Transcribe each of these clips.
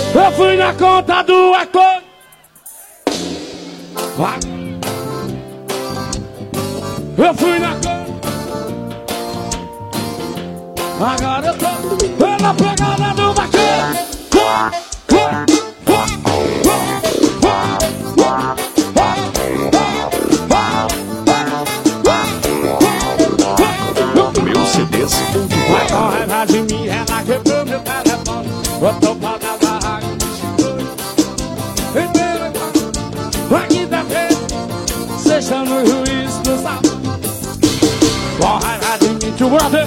Eu fui na conta do acordo. Eu fui na conta. Agora eu tô pela pegada do vaqueiro. Meu CDs. Vai correr lá de mim, ela quebrou meu telefone. Botou pau na barraca, me xingou. Vai quinta-feira, cê chama o juiz do sábado. Corre lá de mim, tio brother.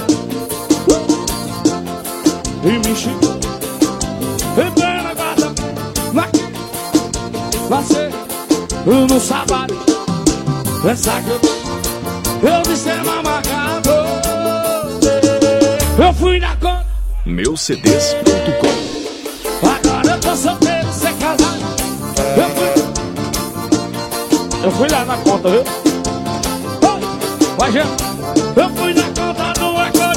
E me xingou. Primeira guarda, você, no sábado. Pensa que eu disse é mamacado. Eu fui na conta. Meucds.com. Agora eu tô solteiro, sem casar. Eu fui lá na conta, viu? Vai, gente. Eu fui na conta do acordo.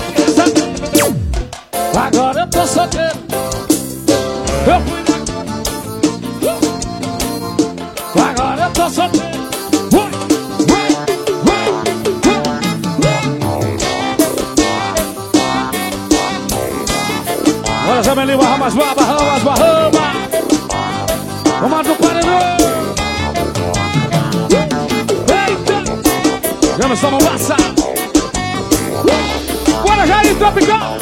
Agora eu tô solteiro. Eu fui na conta. Agora eu tô solteiro. Olha, Zé Melinho, barra mais barra, vamos do paredão. Eita! Vamos só não passar. Bora, Jair, Tropical.